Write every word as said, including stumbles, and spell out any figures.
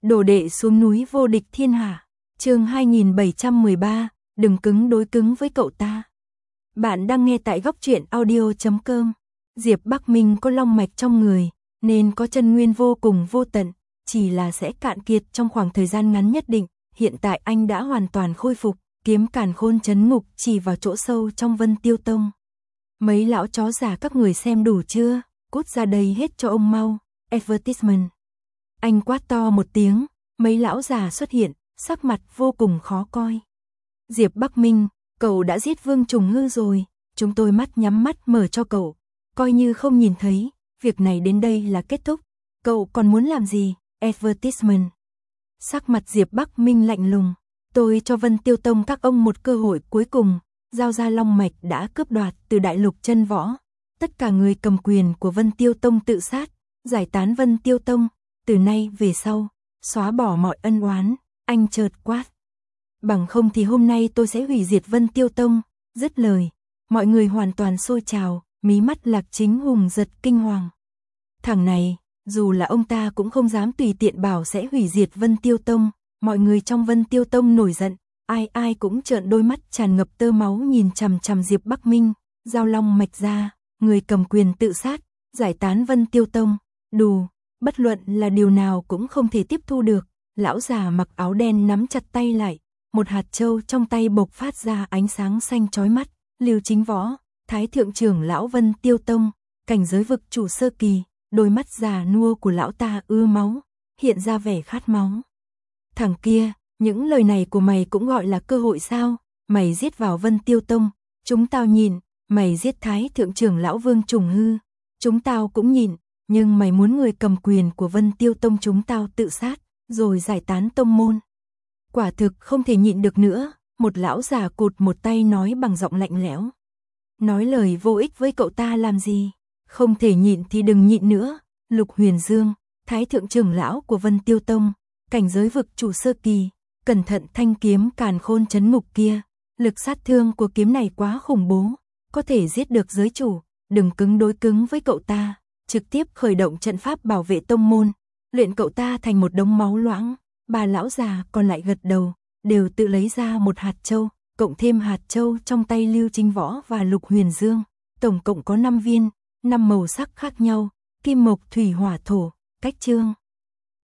Đồ đệ xuống núi vô địch thiên hạ. Chương hai nghìn bảy trăm mười ba, đừng cứng đối cứng với cậu ta. Bạn đang nghe tại góc truyện audio chấm com. Diệp Bắc Minh có long mạch trong người, nên có chân nguyên vô cùng vô tận, chỉ là sẽ cạn kiệt trong khoảng thời gian ngắn nhất định. Hiện tại anh đã hoàn toàn khôi phục, kiếm càn khôn trấn ngục chỉ vào chỗ sâu trong Vân Tiêu Tông. Mấy lão chó già các người xem đủ chưa? Cút ra đây hết cho ông mau. Advertisement. Anh quát to một tiếng, mấy lão già xuất hiện, sắc mặt vô cùng khó coi. Diệp Bắc Minh, cậu đã giết Vương Trùng Hư rồi, chúng tôi mắt nhắm mắt mở cho cậu, coi như không nhìn thấy, việc này đến đây là kết thúc, cậu còn muốn làm gì? Advertisement. Sắc mặt Diệp Bắc Minh lạnh lùng, tôi cho Vân Tiêu Tông các ông một cơ hội cuối cùng, giao ra long mạch đã cướp đoạt từ đại lục chân võ. Tất cả người cầm quyền của Vân Tiêu Tông tự sát, giải tán Vân Tiêu Tông, từ nay về sau, xóa bỏ mọi ân oán, anh chợt quát. Bằng không thì hôm nay tôi sẽ hủy diệt Vân Tiêu Tông. Dứt lời, mọi người hoàn toàn sôi trào, mí mắt Lạc Chính Hùng giật kinh hoàng. Thằng này, dù là ông ta cũng không dám tùy tiện bảo sẽ hủy diệt Vân Tiêu Tông. Mọi người trong Vân Tiêu Tông nổi giận, ai ai cũng trợn đôi mắt tràn ngập tơ máu nhìn chằm chằm Diệp Bắc Minh, giao long mạch ra, người cầm quyền tự sát, giải tán Vân Tiêu Tông, đù, bất luận là điều nào cũng không thể tiếp thu được. Lão già mặc áo đen nắm chặt tay lại, một hạt châu trong tay bộc phát ra ánh sáng xanh chói mắt. Lưu Chính Võ, Thái thượng trưởng lão Vân Tiêu Tông, cảnh giới vực chủ sơ kỳ, đôi mắt già nua của lão ta ưa máu, hiện ra vẻ khát máu. Thằng kia, những lời này của mày cũng gọi là cơ hội sao? Mày giết vào Vân Tiêu Tông, chúng tao nhìn, mày giết Thái thượng trưởng lão Vương Trùng Hư, chúng tao cũng nhìn, nhưng mày muốn người cầm quyền của Vân Tiêu Tông chúng tao tự sát, rồi giải tán tông môn. Quả thực không thể nhịn được nữa, một lão già cụt một tay nói bằng giọng lạnh lẽo. Nói lời vô ích với cậu ta làm gì? Không thể nhịn thì đừng nhịn nữa. Lục Huyền Dương, Thái thượng trưởng lão của Vân Tiêu Tông, cảnh giới vực chủ sơ kỳ, cẩn thận thanh kiếm càn khôn trấn ngục kia, lực sát thương của kiếm này quá khủng bố, có thể giết được giới chủ, đừng cứng đối cứng với cậu ta, trực tiếp khởi động trận pháp bảo vệ tông môn, luyện cậu ta thành một đống máu loãng. Bà lão già còn lại gật đầu, đều tự lấy ra một hạt châu, cộng thêm hạt châu trong tay Lưu Chính Võ và Lục Huyền Dương, tổng cộng có năm viên, năm màu sắc khác nhau, kim mộc thủy hỏa thổ. Cách chương